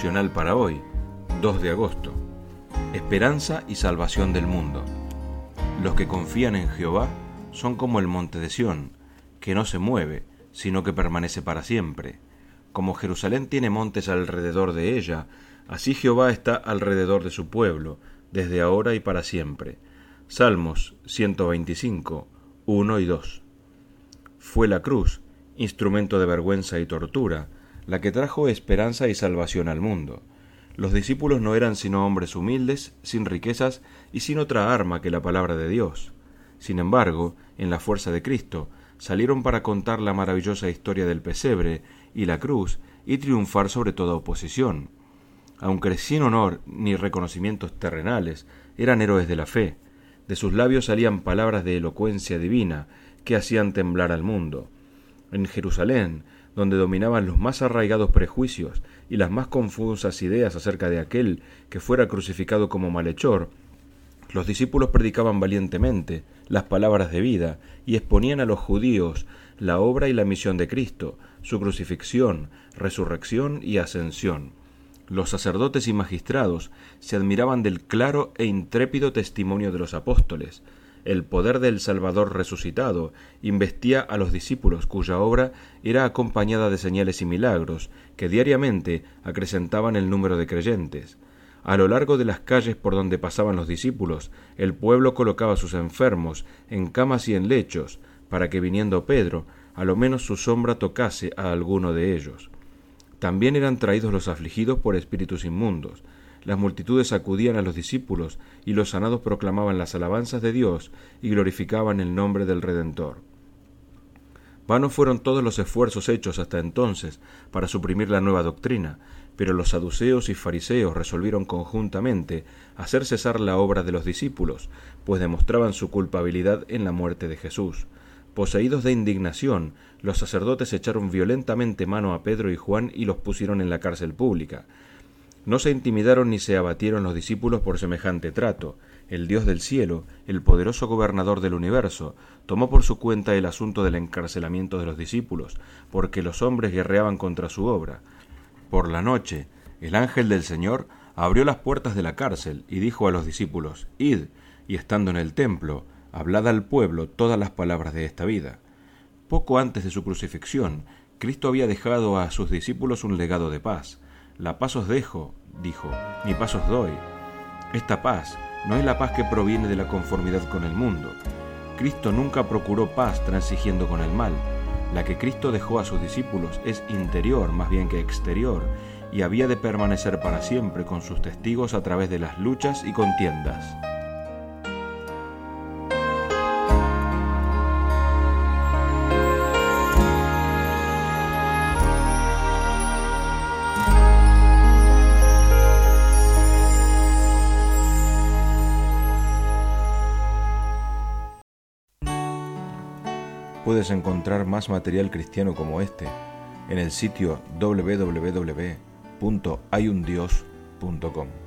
devocional para hoy, 2 de agosto. Esperanza y salvación del mundo. Los que confían en Jehová son como el monte de Sión, que no se mueve, sino que permanece para siempre. Como Jerusalén tiene montes alrededor de ella, así Jehová está alrededor de su pueblo, desde ahora y para siempre. Salmos 125, 1 y 2. Fue la cruz, instrumento de vergüenza y tortura, la que trajo esperanza y salvación al mundo. Los discípulos no eran sino hombres humildes, sin riquezas y sin otra arma que la palabra de Dios. Sin embargo, en la fuerza de Cristo, salieron para contar la maravillosa historia del pesebre y la cruz y triunfar sobre toda oposición. Aunque sin honor ni reconocimientos terrenales, eran héroes de la fe. De sus labios salían palabras de elocuencia divina que hacían temblar al mundo. En Jerusalén, donde dominaban los más arraigados prejuicios y las más confusas ideas acerca de aquel que fuera crucificado como malhechor, los discípulos predicaban valientemente las palabras de vida y exponían a los judíos la obra y la misión de Cristo, su crucifixión, resurrección y ascensión. Los sacerdotes y magistrados se admiraban del claro e intrépido testimonio de los apóstoles. El poder del Salvador resucitado investía a los discípulos, cuya obra era acompañada de señales y milagros que diariamente acrecentaban el número de creyentes. A lo largo de las calles por donde pasaban los discípulos, el pueblo colocaba a sus enfermos en camas y en lechos, para que viniendo Pedro, a lo menos su sombra tocase a alguno de ellos. También eran traídos los afligidos por espíritus inmundos. Las multitudes acudían a los discípulos y los sanados proclamaban las alabanzas de Dios y glorificaban el nombre del Redentor. Vanos fueron todos los esfuerzos hechos hasta entonces para suprimir la nueva doctrina, pero los saduceos y fariseos resolvieron conjuntamente hacer cesar la obra de los discípulos, pues demostraban su culpabilidad en la muerte de Jesús. Poseídos de indignación, los sacerdotes echaron violentamente mano a Pedro y Juan y los pusieron en la cárcel pública. No se intimidaron ni se abatieron los discípulos por semejante trato. El Dios del cielo, el poderoso gobernador del universo, tomó por su cuenta el asunto del encarcelamiento de los discípulos, porque los hombres guerreaban contra su obra. Por la noche, el ángel del Señor abrió las puertas de la cárcel y dijo a los discípulos: «Id, y estando en el templo, hablad al pueblo todas las palabras de esta vida». Poco antes de su crucifixión, Cristo había dejado a sus discípulos un legado de paz. «La paz os dejo», dijo, «mi paz os doy». Esta paz no es la paz que proviene de la conformidad con el mundo. Cristo nunca procuró paz transigiendo con el mal. La que Cristo dejó a sus discípulos es interior más bien que exterior, y había de permanecer para siempre con sus testigos a través de las luchas y contiendas. Puedes encontrar más material cristiano como este en el sitio www.hayundios.com.